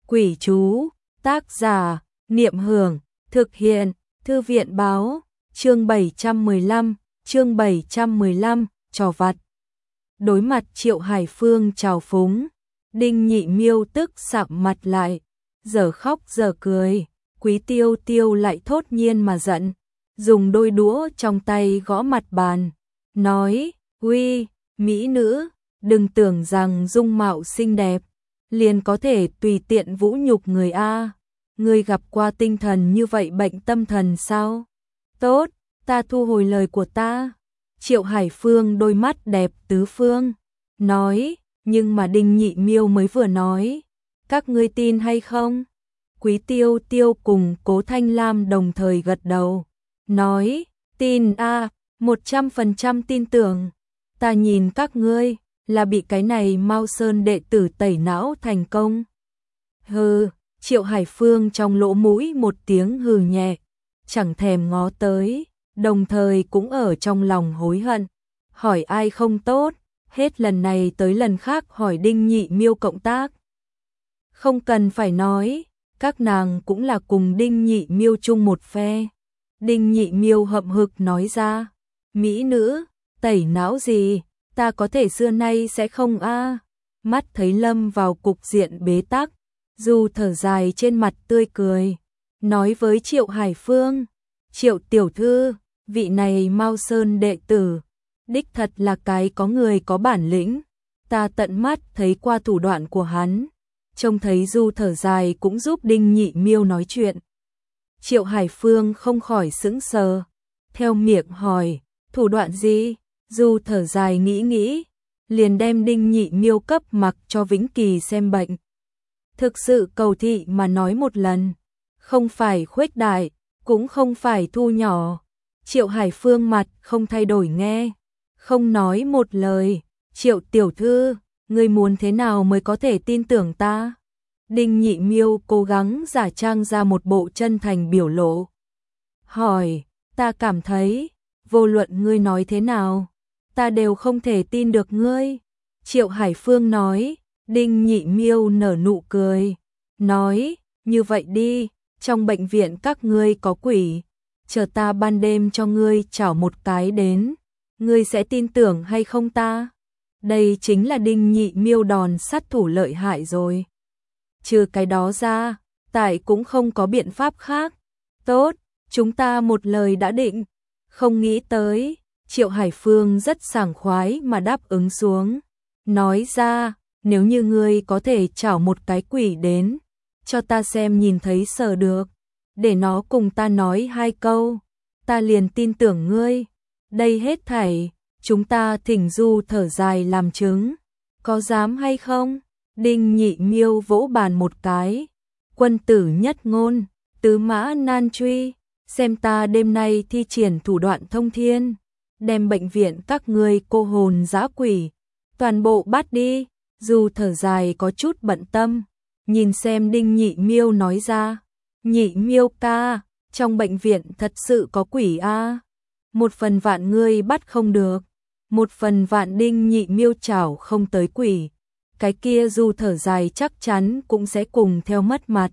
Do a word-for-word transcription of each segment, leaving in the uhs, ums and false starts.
Quỷ chú, tác giả, Niệm Hưởng, thực hiện, Thư viện báo, chương bảy trăm mười lăm, chương bảy trăm mười lăm, trò vặt. Đối mặt Triệu Hải Phương trào phúng, Đinh Nhị Miêu tức sạm mặt lại, giờ khóc giờ cười, Quý Tiêu Tiêu lại thốt nhiên mà giận, dùng đôi đũa trong tay gõ mặt bàn, nói, uy, mỹ nữ, đừng tưởng rằng dung mạo xinh đẹp, liền có thể tùy tiện vũ nhục người A. Ngươi gặp qua tinh thần như vậy bệnh tâm thần sao? Tốt, ta thu hồi lời của ta. Triệu Hải Phương đôi mắt đẹp tứ phương, nói, nhưng mà Đinh Nhị Miêu mới vừa nói, các ngươi tin hay không? Quý Tiêu Tiêu cùng Cố Thanh Lam đồng thời gật đầu, nói, tin a, một trăm phần trăm tin tưởng. Ta nhìn các ngươi là bị cái này Mao Sơn đệ tử tẩy não thành công. Hừ, Triệu Hải Phương trong lỗ mũi một tiếng hừ nhẹ, chẳng thèm ngó tới, đồng thời cũng ở trong lòng hối hận. Hỏi ai không tốt, hết lần này tới lần khác hỏi Đinh Nhị Miêu cộng tác. Không cần phải nói, các nàng cũng là cùng Đinh Nhị Miêu chung một phe. Đinh Nhị Miêu hậm hực nói ra, mỹ nữ, tẩy não gì, ta có thể xưa nay sẽ không a. Mắt thấy lâm vào cục diện bế tắc, dù thở dài trên mặt tươi cười, nói với Triệu Hải Phương, Triệu tiểu thư, vị này Mao Sơn đệ tử, đích thật là cái có người có bản lĩnh, ta tận mắt thấy qua thủ đoạn của hắn, trông thấy Du thở dài cũng giúp Đinh Nhị Miêu nói chuyện. Triệu Hải Phương không khỏi sững sờ, theo miệng hỏi, thủ đoạn gì? Du thở dài nghĩ nghĩ, liền đem Đinh Nhị Miêu cấp mặc cho Vĩnh Kỳ xem bệnh. Thực sự cầu thị mà nói một lần, không phải khuếch đại, cũng không phải thu nhỏ. Triệu Hải Phương mặt không thay đổi nghe, không nói một lời, Triệu tiểu thư, ngươi muốn thế nào mới có thể tin tưởng ta? Đinh Nhị Miêu cố gắng giả trang ra một bộ chân thành biểu lộ. Hỏi, ta cảm thấy, vô luận ngươi nói thế nào, ta đều không thể tin được ngươi. Triệu Hải Phương nói, Đinh Nhị Miêu nở nụ cười, nói, như vậy đi, trong bệnh viện các ngươi có quỷ, chờ ta ban đêm cho ngươi chảo một cái đến, ngươi sẽ tin tưởng hay không ta? Đây chính là Đinh Nhị Miêu đòn sát thủ lợi hại rồi. Trừ cái đó ra, tại cũng không có biện pháp khác. Tốt, chúng ta một lời đã định. Không nghĩ tới, Triệu Hải Phương rất sảng khoái mà đáp ứng xuống. Nói ra, nếu như ngươi có thể chảo một cái quỷ đến, cho ta xem nhìn thấy sờ được, để nó cùng ta nói hai câu, ta liền tin tưởng ngươi. Đây hết thảy, chúng ta thỉnh Du thở dài làm chứng, có dám hay không? Đinh Nhị Miêu vỗ bàn một cái, quân tử nhất ngôn, tứ mã nan truy, xem ta đêm nay thi triển thủ đoạn thông thiên, đem bệnh viện các ngươi cô hồn dã quỷ, toàn bộ bắt đi. Dù thở dài có chút bận tâm, nhìn xem Đinh Nhị Miêu nói ra, Nhị Miêu ca, trong bệnh viện thật sự có quỷ a. Một phần vạn ngươi bắt không được, một phần vạn Đinh Nhị Miêu chảo không tới quỷ, cái kia Du thở dài chắc chắn cũng sẽ cùng theo mất mặt.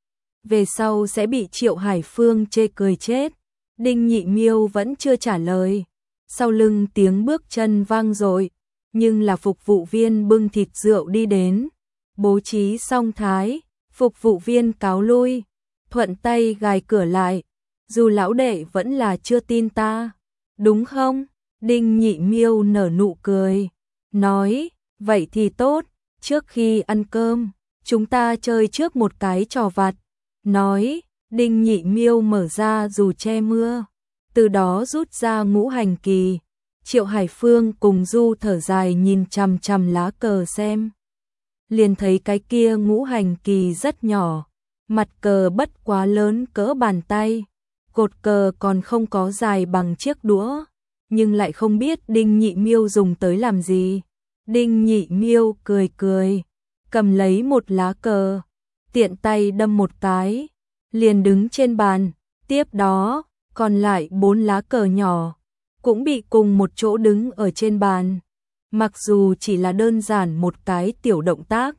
Về sau sẽ bị Triệu Hải Phương chê cười chết. Đinh Nhị Miêu vẫn chưa trả lời, sau lưng tiếng bước chân vang dội, nhưng là phục vụ viên bưng thịt rượu đi đến, bố trí xong thái, phục vụ viên cáo lui, thuận tay gài cửa lại. Dù lão đệ vẫn là chưa tin ta, đúng không? Đinh Nhị Miêu nở nụ cười, nói, vậy thì tốt, trước khi ăn cơm, chúng ta chơi trước một cái trò vặt. Nói, Đinh Nhị Miêu mở ra dù che mưa, từ đó rút ra ngũ hành kỳ. Triệu Hải Phương cùng Du thở dài nhìn chằm chằm lá cờ xem, liền thấy cái kia ngũ hành kỳ rất nhỏ, mặt cờ bất quá lớn cỡ bàn tay, cột cờ còn không có dài bằng chiếc đũa, nhưng lại không biết Đinh Nhị Miêu dùng tới làm gì. Đinh Nhị Miêu cười cười, cầm lấy một lá cờ, tiện tay đâm một cái, liền đứng trên bàn. Tiếp đó, còn lại bốn lá cờ nhỏ cũng bị cùng một chỗ đứng ở trên bàn. Mặc dù chỉ là đơn giản một cái tiểu động tác,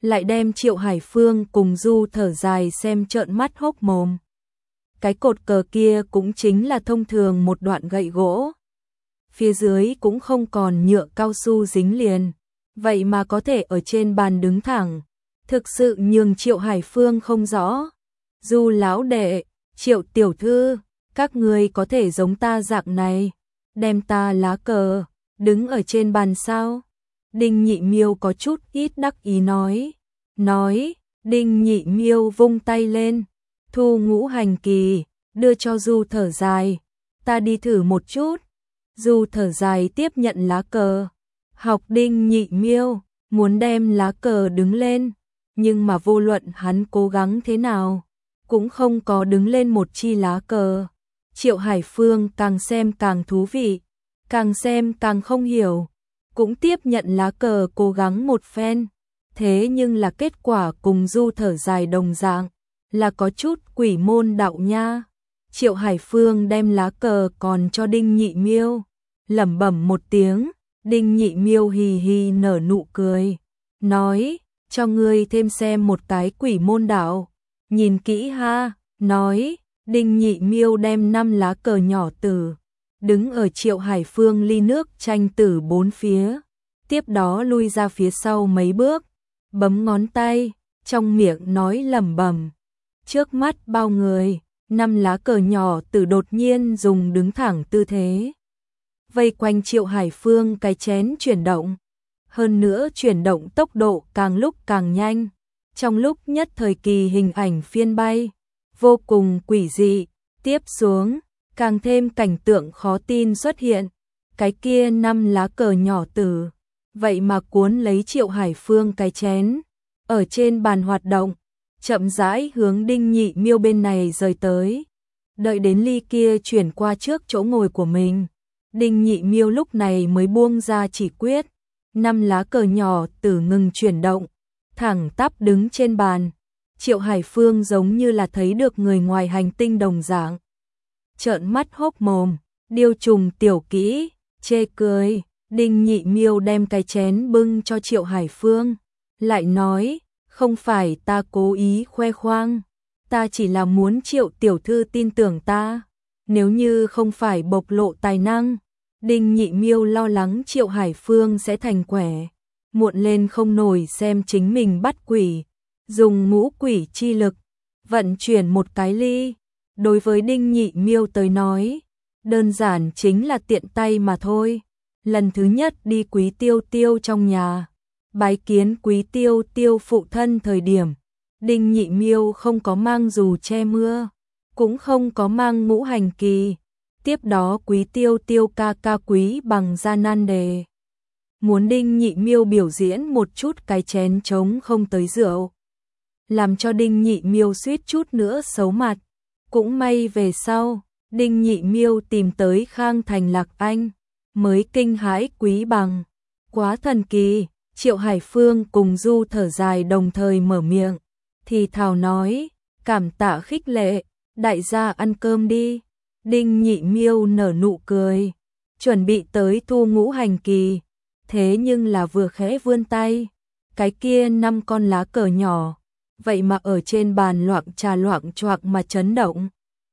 lại đem Triệu Hải Phương cùng Du thở dài xem trợn mắt hốc mồm. Cái cột cờ kia cũng chính là thông thường một đoạn gậy gỗ. Phía dưới cũng không còn nhựa cao su dính liền, vậy mà có thể ở trên bàn đứng thẳng. Thực sự nhường Triệu Hải Phương không rõ. Du lão đệ, Triệu tiểu thư, các người có thể giống ta dạng này, đem ta lá cờ, đứng ở trên bàn sao? Đinh Nhị Miêu có chút ít đắc ý nói. Nói, Đinh Nhị Miêu vung tay lên, thu ngũ hành kỳ, đưa cho Du thở dài. Ta đi thử một chút. Du thở dài tiếp nhận lá cờ. Học Đinh Nhị Miêu, muốn đem lá cờ đứng lên. Nhưng mà vô luận hắn cố gắng thế nào, cũng không có đứng lên một chi lá cờ. Triệu Hải Phương càng xem càng thú vị, càng xem càng không hiểu, cũng tiếp nhận lá cờ cố gắng một phen. Thế nhưng là kết quả cùng Du thở dài đồng dạng, là có chút quỷ môn đạo nha. Triệu Hải Phương đem lá cờ còn cho Đinh Nhị Miêu, lẩm bẩm một tiếng. Đinh Nhị Miêu hì hì nở nụ cười, nói, cho ngươi thêm xem một cái quỷ môn đạo, nhìn kỹ ha. Nói, Đinh Nhị Miêu đem năm lá cờ nhỏ tử, đứng ở Triệu Hải Phương ly nước tranh tử bốn phía, tiếp đó lui ra phía sau mấy bước, bấm ngón tay, trong miệng nói lẩm bẩm. Trước mắt bao người, năm lá cờ nhỏ tử đột nhiên dùng đứng thẳng tư thế, vây quanh Triệu Hải Phương cái chén chuyển động. Hơn nữa chuyển động tốc độ càng lúc càng nhanh, trong lúc nhất thời kỳ hình ảnh phiên bay, vô cùng quỷ dị. Tiếp xuống, càng thêm cảnh tượng khó tin xuất hiện. Cái kia năm lá cờ nhỏ tử, vậy mà cuốn lấy Triệu Hải Phương cái chén, ở trên bàn hoạt động, chậm rãi hướng Đinh Nhị Miêu bên này rời tới. Đợi đến ly kia chuyển qua trước chỗ ngồi của mình, Đinh Nhị Miêu lúc này mới buông ra chỉ quyết. Năm lá cờ nhỏ tử ngừng chuyển động, thẳng tắp đứng trên bàn. Triệu Hải Phương giống như là thấy được người ngoài hành tinh đồng dạng, trợn mắt hốc mồm, điêu trùng tiểu kỹ, chê cười. Đinh Nhị Miêu đem cái chén bưng cho Triệu Hải Phương, lại nói, không phải ta cố ý khoe khoang, ta chỉ là muốn Triệu tiểu thư tin tưởng ta, nếu như không phải bộc lộ tài năng. Đinh Nhị Miêu lo lắng Triệu Hải Phương sẽ thành quẻ, muộn lên không nổi xem chính mình bắt quỷ, dùng ngũ quỷ chi lực, vận chuyển một cái ly. Đối với Đinh Nhị Miêu tới nói, đơn giản chính là tiện tay mà thôi. Lần thứ nhất đi Quý Tiêu Tiêu trong nhà, bái kiến Quý Tiêu Tiêu phụ thân thời điểm, Đinh Nhị Miêu không có mang dù che mưa, cũng không có mang ngũ hành kỳ. Tiếp đó Quý Tiêu Tiêu ca ca Quý Bằng ra nan đề, muốn Đinh Nhị Miêu biểu diễn một chút cái chén trống không tới rượu, làm cho Đinh Nhị Miêu suýt chút nữa xấu mặt. Cũng may về sau, Đinh Nhị Miêu tìm tới Khang Thành Lạc Anh, mới kinh hãi Quý Bằng. Quá thần kỳ. Triệu Hải Phương cùng Du thở dài đồng thời mở miệng, thì thào nói, cảm tạ khích lệ, đại gia ăn cơm đi. Đinh Nhị Miêu nở nụ cười, chuẩn bị tới thu ngũ hành kỳ, thế nhưng là vừa khẽ vươn tay, cái kia năm con lá cờ nhỏ, vậy mà ở trên bàn loạng trà loạng choạng mà chấn động.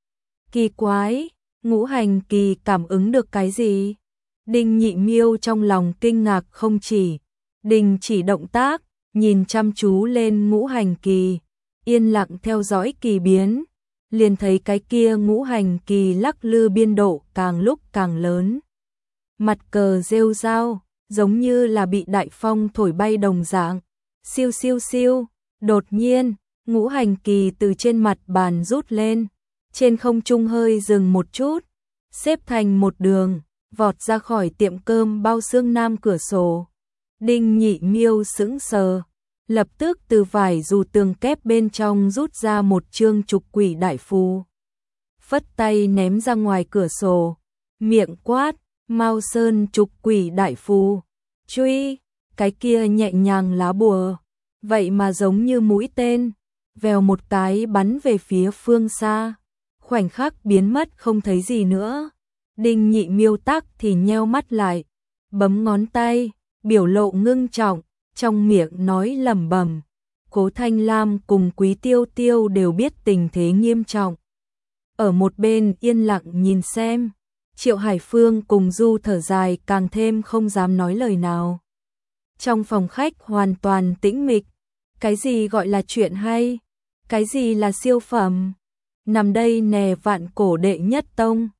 Kỳ quái, ngũ hành kỳ cảm ứng được cái gì? Đinh Nhị Miêu trong lòng kinh ngạc không chỉ, đình chỉ động tác, nhìn chăm chú lên ngũ hành kỳ, yên lặng theo dõi kỳ biến, liền thấy cái kia ngũ hành kỳ lắc lư biên độ càng lúc càng lớn. Mặt cờ rêu rao, giống như là bị đại phong thổi bay đồng dạng. Siêu siêu siêu, đột nhiên, ngũ hành kỳ từ trên mặt bàn rút lên, trên không trung hơi dừng một chút, xếp thành một đường, vọt ra khỏi tiệm cơm bao xương nam cửa sổ. Đinh Nhị Miêu sững sờ, lập tức từ vải dù tường kép bên trong rút ra một chương trục quỷ đại phù, phất tay ném ra ngoài cửa sổ, miệng quát, Mao Sơn trục quỷ đại phù. Truy, cái kia nhẹ nhàng lá bùa, vậy mà giống như mũi tên, vèo một cái bắn về phía phương xa, khoảnh khắc biến mất không thấy gì nữa. Đinh Nhị Miêu tắc thì nheo mắt lại, bấm ngón tay, biểu lộ ngưng trọng, trong miệng nói lẩm bẩm, Cố Thanh Lam cùng Quý Tiêu Tiêu đều biết tình thế nghiêm trọng. Ở một bên yên lặng nhìn xem, Triệu Hải Phương cùng Du thở dài càng thêm không dám nói lời nào. Trong phòng khách hoàn toàn tĩnh mịch, cái gì gọi là chuyện hay, cái gì là siêu phẩm, nằm đây nè vạn cổ đệ nhất tông.